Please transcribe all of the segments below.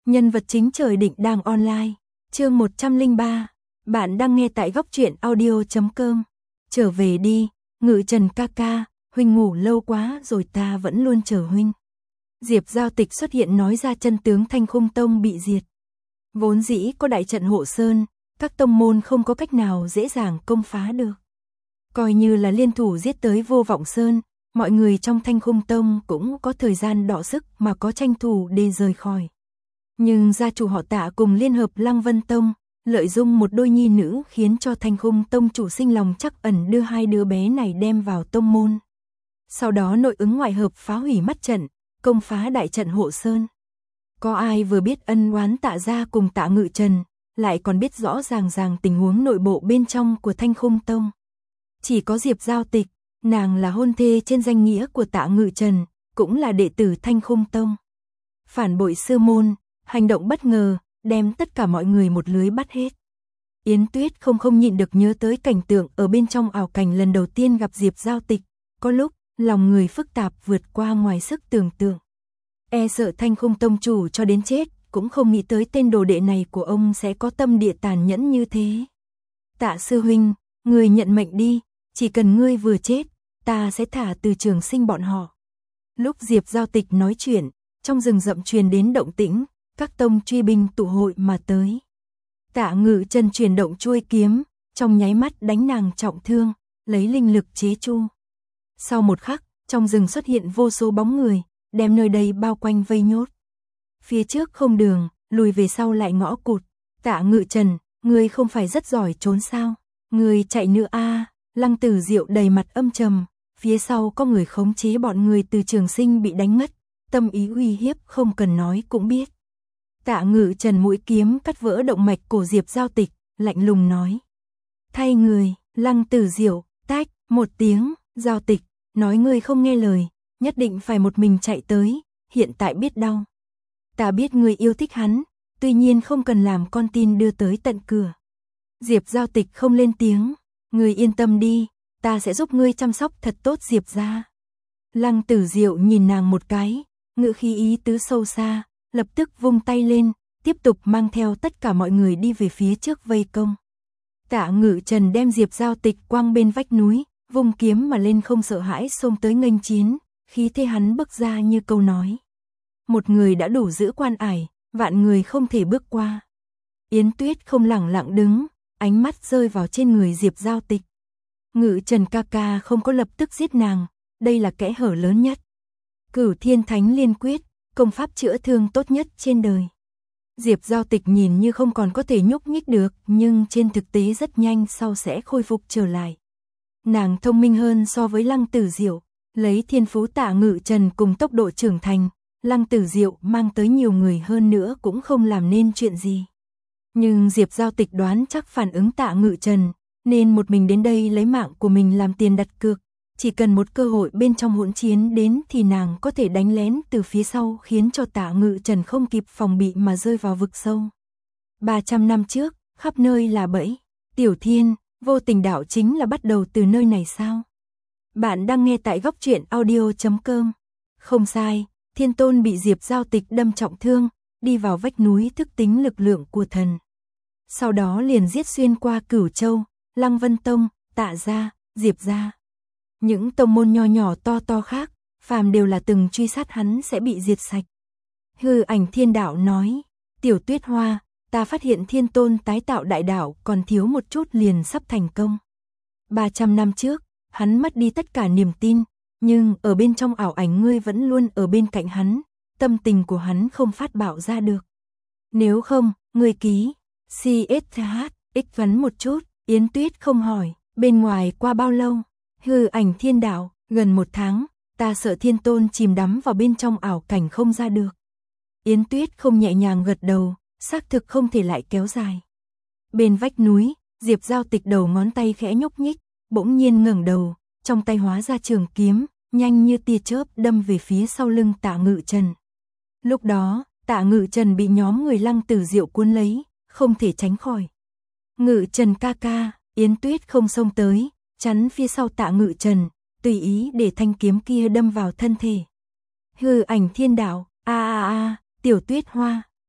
Nhân vật chính trời định đang online. Chương 103. Bạn đang nghe tại goctruyện.audio.com. Trở về đi, Ngự Trần ca ca, huynh ngủ lâu quá rồi, ta vẫn luôn chờ huynh. Diệp Giao Tịch xuất hiện nói ra chân tướng Thanh Khung Tông bị diệt. Vốn dĩ có đại trận hộ sơn, các tông môn không có cách nào dễ dàng công phá được. Coi như là liên thủ giết tới Vô Vọng Sơn, mọi người trong Thanh Khung Tông cũng có thời gian đọ sức mà có tranh thủ để rời khỏi. Nhưng gia chủ họ Tạ cùng liên hợp Lăng Vân Tông, lợi dụng một đôi nhi nữ khiến cho Thanh Khung Tông chủ sinh lòng trắc ẩn đưa hai đứa bé này đem vào tông môn. Sau đó nội ứng ngoại hợp phá hủy mắt trận, công phá đại trận hộ sơn. Có ai vừa biết ân oán Tạ gia cùng Tạ Ngự Trần, lại còn biết rõ ràng tình huống nội bộ bên trong của Thanh Khung Tông. Chỉ có Diệp Giao Tịch, nàng là hôn thê trên danh nghĩa của Tạ Ngự Trần, cũng là đệ tử Thanh Khung Tông. Phản bội sư môn, hành động bất ngờ, đem tất cả mọi người một lưới bắt hết. Yến Tuyết không nhịn được nhớ tới cảnh tượng ở bên trong ảo cảnh lần đầu tiên gặp Diệp Giao Tịch, có lúc, lòng người phức tạp vượt qua ngoài sức tưởng tượng. E sợ Thanh Khung Tông chủ cho đến chết, cũng không nghĩ tới tên đồ đệ này của ông sẽ có tâm địa tàn nhẫn như thế. Tạ sư huynh, người nhận mệnh đi, chỉ cần ngươi vừa chết, ta sẽ thả từ Trường Sinh bọn họ. Lúc Diệp Giao Tịch nói chuyện, trong rừng rậm truyền đến động tĩnh, các tông truy binh tụ hội mà tới. Tạ Ngự Trần chuyển động chuôi kiếm, trong nháy mắt đánh nàng trọng thương, lấy linh lực chế tru. Sau một khắc, trong rừng xuất hiện vô số bóng người, đem nơi đây bao quanh vây nhốt. Phía trước không đường, lùi về sau lại ngõ cụt. Tạ Ngự Trần, ngươi không phải rất giỏi trốn sao? Ngươi chạy nữa a? Lăng Tử Diệu đầy mặt âm trầm, phía sau có người khống chế bọn người từ Trường Sinh bị đánh ngất, tâm ý uy hiếp không cần nói cũng biết. Tạ Ngự Trần mũi kiếm cắt vỡ động mạch cổ Diệp Giao Tịch, lạnh lùng nói: "Thay người." Lăng Tử Diệu tách một tiếng, "Giao Tịch, nói ngươi không nghe lời, nhất định phải một mình chạy tới, hiện tại biết đau. Ta biết ngươi yêu thích hắn, tuy nhiên không cần làm con tin đưa tới tận cửa." Diệp Giao Tịch không lên tiếng, "Ngươi yên tâm đi, ta sẽ giúp ngươi chăm sóc thật tốt Diệp gia." Lăng Tử Diệu nhìn nàng một cái, ngữ khí ý tứ sâu xa, lập tức vung tay lên, tiếp tục mang theo tất cả mọi người đi về phía trước vây công. Tạ Ngự Trần đem Diệp Giao Tịch quăng bên vách núi, vung kiếm mà lên không sợ hãi xông tới nghênh chiến, khí thế hắn bước ra như câu nói: "Một người đã đủ giữ quan ải, vạn người không thể bước qua." Yến Tuyết không lẳng lặng đứng, ánh mắt rơi vào trên người Diệp Giao Tịch. Ngự Trần ca ca không có lập tức giết nàng, đây là kẽ hở lớn nhất. Cửu Thiên Thánh Liên Quyết, công pháp chữa thương tốt nhất trên đời. Diệp Giao Tịch nhìn như không còn có thể nhúc nhích được, nhưng trên thực tế rất nhanh sau sẽ khôi phục trở lại. Nàng thông minh hơn so với Lăng Tử Diệu, lấy thiên phú Tạ Ngự Trần cùng tốc độ trưởng thành, Lăng Tử Diệu mang tới nhiều người hơn nữa cũng không làm nên chuyện gì. Nhưng Diệp Giao Tịch đoán chắc phản ứng Tạ Ngự Trần, nên một mình đến đây lấy mạng của mình làm tiền đặt cược. Chỉ cần một cơ hội bên trong hỗn chiến đến thì nàng có thể đánh lén từ phía sau khiến cho Tạ Ngự Trần không kịp phòng bị mà rơi vào vực sâu. 300 năm trước, khắp nơi là bẫy. Tiểu Thiên, vô tình đạo chính là bắt đầu từ nơi này sao? Bạn đang nghe tại goctruyện.audio.com. Không sai, Thiên Tôn bị Diệp Giao Tịch đâm trọng thương, đi vào vách núi thức tính lực lượng của thần. Sau đó liền giết xuyên qua Cửu Châu, Lăng Vân Tông, Tạ gia, Diệp gia. Những tông môn nho nhỏ to khác, phàm đều là từng truy sát hắn sẽ bị diệt sạch. Hư Ảnh Thiên Đạo nói: "Tiểu Tuyết Hoa, ta phát hiện Thiên Tôn tái tạo đại đạo còn thiếu một chút liền sắp thành công. 300 năm trước, hắn mất đi tất cả niềm tin, nhưng ở bên trong ảo ảnh ngươi vẫn luôn ở bên cạnh hắn, tâm tình của hắn không phát bạo ra được. Nếu không, ngươi ký CSH vấn một chút." Yến Tuyết không hỏi, "Bên ngoài qua bao lâu?" Hư Ảnh Thiên Đạo: "Gần 1 tháng, ta sợ Thiên Tôn chìm đắm vào bên trong ảo cảnh không ra được." Yến Tuyết không nhẹ nhàng gật đầu, xác thực không thể lại kéo dài. Bên vách núi, Diệp Giao Tịch đầu ngón tay khẽ nhúc nhích, bỗng nhiên ngẩng đầu, trong tay hóa ra trường kiếm, nhanh như tia chớp đâm về phía sau lưng Tạ Ngự Trần. Lúc đó, Tạ Ngự Trần bị nhóm người Lăng Tử Diệu cuốn lấy, không thể tránh khỏi. "Ngự Trần ca ca." Yến Tuyết không xông tới, chắn phía sau Tạ Ngự Trần, tùy ý để thanh kiếm kia đâm vào thân thể. Hư Ảnh Thiên Đạo: "A a a, Tiểu Tuyết Hoa."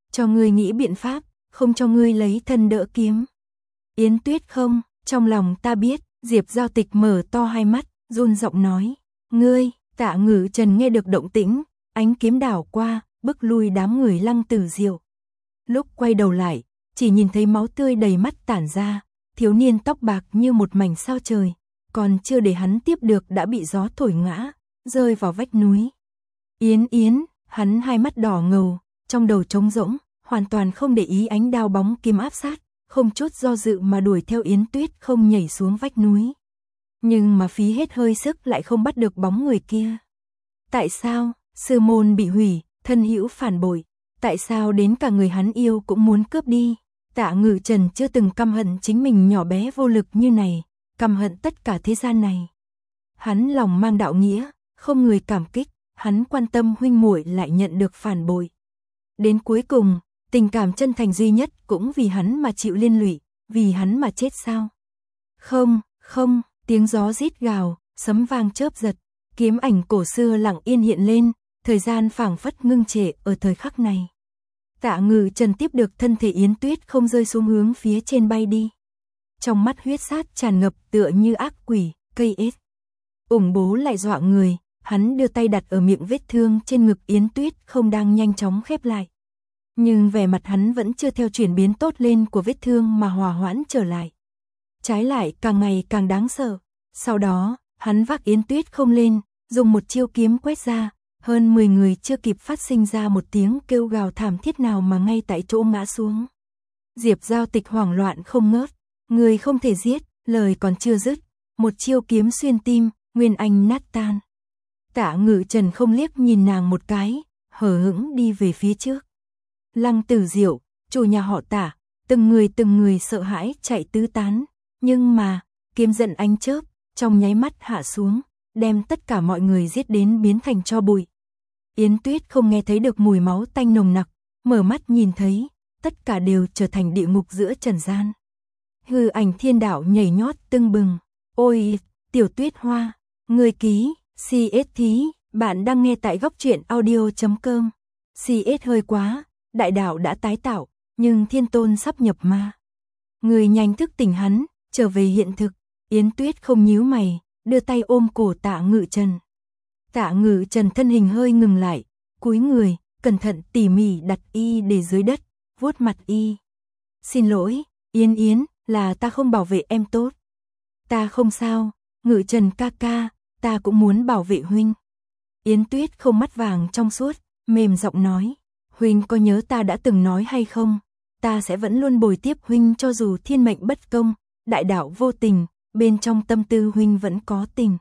cho ngươi nghĩ biện pháp, không cho ngươi lấy thân đỡ kiếm. Yến Tuyết không, trong lòng ta biết, Diệp Giao Tịch mở to hai mắt, run giọng nói, ngươi, Tạ Ngự Trần nghe được động tĩnh, ánh kiếm đảo qua, bức lui đám người Lăng Tử Diệu. Lúc quay đầu lại, chỉ nhìn thấy máu tươi đầy mắt tản ra, thiếu niên tóc bạc như một mảnh sao trời, còn chưa để hắn tiếp được đã bị gió thổi ngã, rơi vào vách núi. Yến Yến, hắn hai mắt đỏ ngầu, trong đầu trống rỗng, hoàn toàn không để ý ánh đao bóng kiếm áp sát, không chút do dự mà đuổi theo Yến Tuyết không nhảy xuống vách núi. Nhưng mà phí hết hơi sức lại không bắt được bóng người kia. Tại sao, sư môn bị hủy, thân hữu phản bội, tại sao đến cả người hắn yêu cũng muốn cướp đi? Tạ Ngự Trần chưa từng căm hận chính mình nhỏ bé vô lực như này, căm hận tất cả thế gian này. Hắn lòng mang đạo nghĩa, không người cảm kích, hắn quan tâm huynh muội lại nhận được phản bội. Đến cuối cùng, tình cảm chân thành duy nhất cũng vì hắn mà chịu liên lụy, vì hắn mà chết sao? Không, không, tiếng gió rít gào, sấm vang chớp giật, kiếm ảnh cổ xưa lặng yên hiện lên, thời gian phảng phất ngưng trệ ở thời khắc này. Tạ Ngự Trần tiếp được thân thể Yến Tuyết không rơi xuống hướng phía trên bay đi. Trong mắt huyết sát tràn ngập tựa như ác quỷ, cây ết. Ủng bố lại dọa người, hắn đưa tay đặt ở miệng vết thương trên ngực Yến Tuyết không đang nhanh chóng khép lại. Nhưng vẻ mặt hắn vẫn chưa theo chuyển biến tốt lên của vết thương mà hòa hoãn trở lại. Trái lại càng ngày càng đáng sợ. Sau đó, hắn vác Yến Tuyết không lên, dùng một chiêu kiếm quét ra, hơn 10 người chưa kịp phát sinh ra một tiếng kêu gào thảm thiết nào mà ngay tại chỗ ngã xuống. Diệp Giao Tịch hoảng loạn không ngớt, người không thể giết, lời còn chưa dứt, một chiêu kiếm xuyên tim, nguyên anh nát tan. Tạ Ngự Trần không liếc nhìn nàng một cái, hờ hững đi về phía trước. Lăng Tử Diệu, chủ nhà họ Tạ, từng người sợ hãi chạy tứ tán, nhưng mà, kiếm giận ánh chớp, trong nháy mắt hạ xuống, đem tất cả mọi người giết đến biến thành tro bụi. Yến Tuyết không nghe thấy được mùi máu tanh nồng nặc, mở mắt nhìn thấy, tất cả đều trở thành địa ngục giữa trần gian. Hư ảnh thiên đạo nhảy nhót tưng bừng, ôi, Tiểu Tuyết Hoa, người ký, CS thí, bạn đang nghe tại góc truyện audio.com. CS hơi quá, đại đạo đã tái tạo, nhưng thiên tôn sắp nhập ma. Người nhanh thức tỉnh hắn, trở về hiện thực. Yến Tuyết không nhíu mày, đưa tay ôm cổ Tạ Ngự Trần. Tạ Ngự Trần thân hình hơi ngừng lại, cúi người, cẩn thận tỉ mỉ đặt y để dưới đất, vuốt mặt y. Xin lỗi, Yến Yến, là ta không bảo vệ em tốt. Ta không sao, Ngự Trần ca ca, ta cũng muốn bảo vệ huynh. Yến Tuyết không mắt vàng trong suốt, mềm giọng nói, huynh có nhớ ta đã từng nói hay không? Ta sẽ vẫn luôn bồi tiếp huynh cho dù thiên mệnh bất công, đại đạo vô tình, bên trong tâm tư huynh vẫn có tình.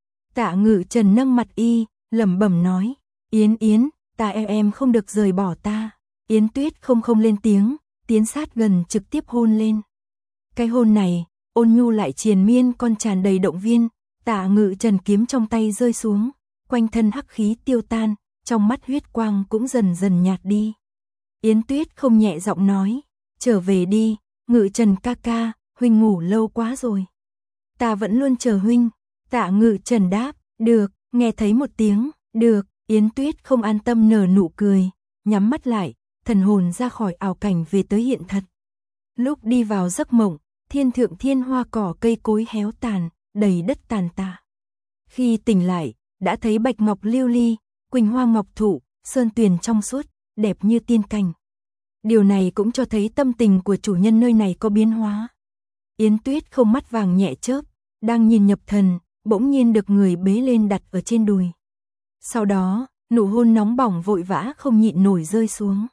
Tạ Ngự Trần nâng mặt y, lẩm bẩm nói, Yến Yến, ta em không được rời bỏ ta. Yến Tuyết không lên tiếng, tiến sát gần trực tiếp hôn lên. Cái hôn này, ôn nhu lại triền miên còn tràn đầy động viên. Tạ Ngự Trần kiếm trong tay rơi xuống, quanh thân hắc khí tiêu tan, trong mắt huyết quang cũng dần dần nhạt đi. Yến Tuyết không nhẹ giọng nói, trở về đi, Ngự Trần ca ca, huynh ngủ lâu quá rồi. Ta vẫn luôn chờ huynh. Tạ Ngự Trần đáp, được, nghe thấy một tiếng, được. Yến Tuyết không an tâm nở nụ cười, nhắm mắt lại, thần hồn ra khỏi ảo cảnh về tới hiện thật. Lúc đi vào giấc mộng, thiên thượng thiên hoa cỏ cây cối héo tàn, đầy đất tàn tạ. Khi tỉnh lại, đã thấy bạch ngọc lưu ly, quỳnh hoa ngọc thụ, sơn tuyền trong suốt, đẹp như tiên cảnh. Điều này cũng cho thấy tâm tình của chủ nhân nơi này có biến hóa. Yến Tuyết không mắt vàng nhẹ chớp, đang nhìn nhập thần, bỗng nhiên được người bế lên đặt ở trên đùi. Sau đó, nụ hôn nóng bỏng vội vã không nhịn nổi rơi xuống.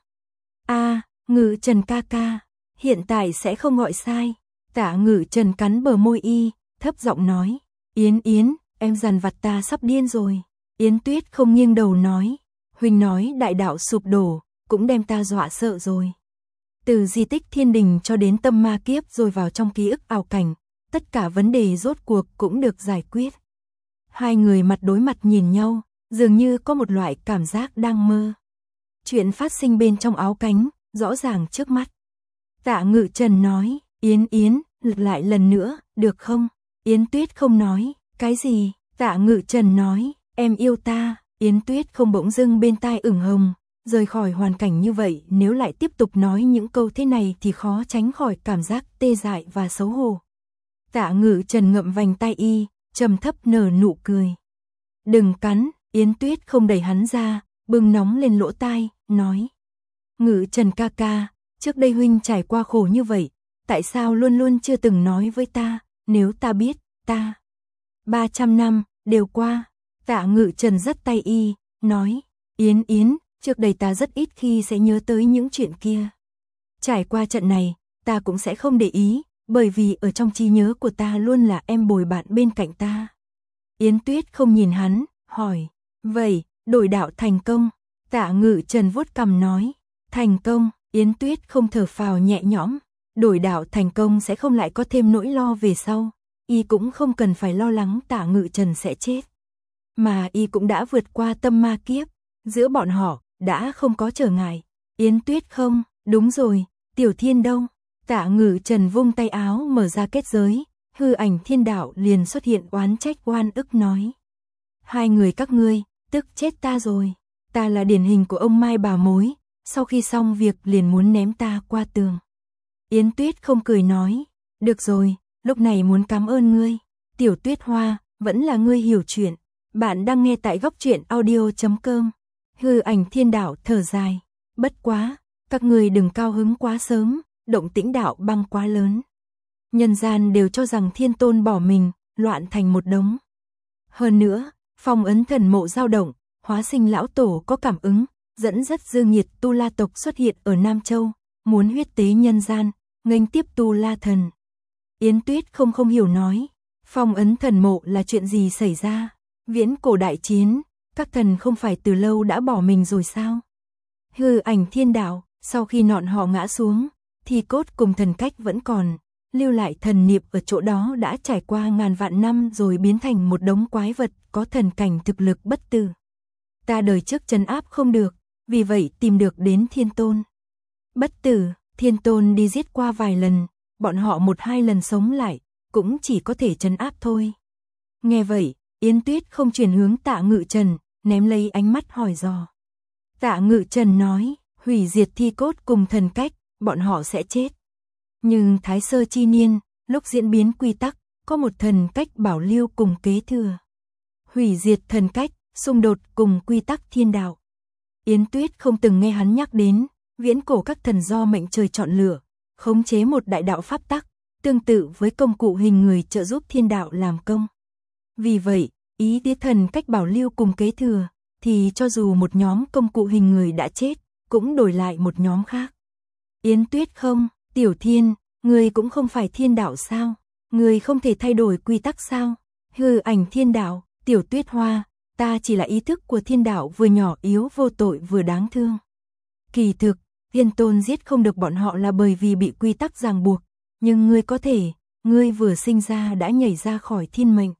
Ngự Trần ca ca, hiện tại sẽ không gọi sai. Tạ Ngự Trần cắn bờ môi y, thấp giọng nói, Yến Yến, em dằn vặt ta sắp điên rồi. Yến Tuyết không nghiêng đầu nói, huynh nói đại đạo sụp đổ, cũng đem ta dọa sợ rồi. Từ di tích thiên đình cho đến tâm ma kiếp rồi vào trong ký ức ảo cảnh, tất cả vấn đề rốt cuộc cũng được giải quyết. Hai người mặt đối mặt nhìn nhau, dường như có một loại cảm giác đang mơ. Chuyện phát sinh bên trong áo cánh, rõ ràng trước mắt. Tạ Ngự Trần nói, Yến Yến, lật lại lần nữa, được không? Yến Tuyết không nói, cái gì? Tạ Ngự Trần nói, em yêu ta. Yến Tuyết không bỗng dưng bên tai ửng hồng, rời khỏi hoàn cảnh như vậy, nếu lại tiếp tục nói những câu thế này thì khó tránh khỏi cảm giác tê dại và xấu hổ. Tạ Ngự Trần ngậm vành tai y, trầm thấp nở nụ cười. Đừng cắn, Yến Tuyết không đẩy hắn ra, bưng nóng lên lỗ tai, nói. Ngự Trần ca ca, trước đây huynh trải qua khổ như vậy, tại sao luôn luôn chưa từng nói với ta, nếu ta biết, ta. 300 năm, đều qua. Tạ Ngự Trần dắt tay y, nói. Yến, trước đây ta rất ít khi sẽ nhớ tới những chuyện kia. Trải qua trận này, ta cũng sẽ không để ý, bởi vì ở trong trí nhớ của ta luôn là em bồi bạn bên cạnh ta. Yến Tuyết không nhìn hắn, hỏi. Vậy, đổi đạo thành công? Tạ Ngự Trần vuốt cằm nói. Thành công, Yến Tuyết không thở phào nhẹ nhõm. Đổi đạo thành công sẽ không lại có thêm nỗi lo về sau. Y cũng không cần phải lo lắng Tạ Ngự Trần sẽ chết. Mà y cũng đã vượt qua tâm ma kiếp. Giữa bọn họ, đã không có trở ngại. Yến Tuyết không, đúng rồi, Tiểu Thiên đâu? Tạ Ngự Trần vung tay áo mở ra kết giới. Hư ảnh thiên đạo liền xuất hiện oán trách oan ức nói. Hai người các ngươi, tức chết ta rồi. Ta là điển hình của ông Mai bà mối, sau khi xong việc liền muốn ném ta qua tường. Yến Tuyết không cười nói. Được rồi, lúc này muốn cảm ơn ngươi. Tiểu Tuyết Hoa, vẫn là ngươi hiểu chuyện. Bạn đang nghe tại góc truyện audio.com. Hư ảnh thiên đạo thở dài. Bất quá, các ngươi đừng cao hứng quá sớm, động tĩnh đạo băng quá lớn. Nhân gian đều cho rằng Thiên Tôn bỏ mình, loạn thành một đống. Hơn nữa, phong ấn thần mộ dao động, hóa sinh lão tổ có cảm ứng, dẫn dắt dương nhiệt Tu La tộc xuất hiện ở Nam Châu, muốn huyết tế nhân gian, nghênh tiếp Tu La thần. Yến Tuyết không hiểu nói, phong ấn thần mộ là chuyện gì xảy ra? Viễn cổ đại chiến, các thần không phải từ lâu đã bỏ mình rồi sao? Hư ảnh thiên đạo, sau khi nọn họ ngã xuống, thì cốt cùng thần cách vẫn còn, lưu lại thần niệm ở chỗ đó đã trải qua ngàn vạn năm rồi biến thành một đống quái vật có thần cảnh thực lực bất tử. Ta đời trước trấn áp không được, vì vậy tìm được đến Thiên Tôn. Bất tử, Thiên Tôn đi giết qua vài lần, bọn họ 1-2 lần sống lại, cũng chỉ có thể trấn áp thôi. Nghe vậy, Yến Tuyết không chuyển hướng Tạ Ngự Trần, ném lấy ánh mắt hỏi dò. Tạ Ngự Trần nói, hủy diệt thi cốt cùng thần cách, bọn họ sẽ chết. Nhưng Thái Sơ chi niên, lúc diễn biến quy tắc, có một thần cách bảo lưu cùng kế thừa. Hủy diệt thần cách, xung đột cùng quy tắc thiên đạo. Yến Tuyết không từng nghe hắn nhắc đến, viễn cổ các thần do mệnh trời chọn lựa, khống chế một đại đạo pháp tắc, tương tự với công cụ hình người trợ giúp thiên đạo làm công. Vì vậy, ý tứ thần cách bảo lưu cùng kế thừa, thì cho dù một nhóm công cụ hình người đã chết, cũng đổi lại một nhóm khác. Yến Tuyết không, Tiểu Thiên, người cũng không phải thiên đạo sao? Người không thể thay đổi quy tắc sao? Hư ảnh thiên đạo, Tiểu Tuyết Hoa, ta chỉ là ý thức của thiên đạo vừa nhỏ yếu vô tội vừa đáng thương. Kỳ thực, Thiên Tôn giết không được bọn họ là bởi vì bị quy tắc ràng buộc, nhưng ngươi có thể, ngươi vừa sinh ra đã nhảy ra khỏi thiên mệnh.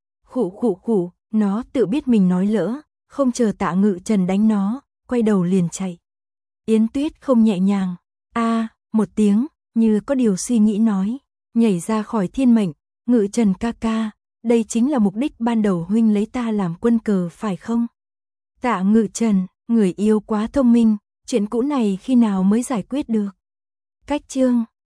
Khụ, nó tự biết mình nói lỡ, không chờ Tạ Ngự Trần đánh nó, quay đầu liền chạy. Yến Tuyết không nhẹ nhàng, một tiếng, như có điều suy nghĩ nói, nhảy ra khỏi thiên mệnh, Ngự Trần ca ca, đây chính là mục đích ban đầu huynh lấy ta làm quân cờ phải không? Tạ Ngự Trần, người yêu quá thông minh, chuyện cũ này khi nào mới giải quyết được? Cách chương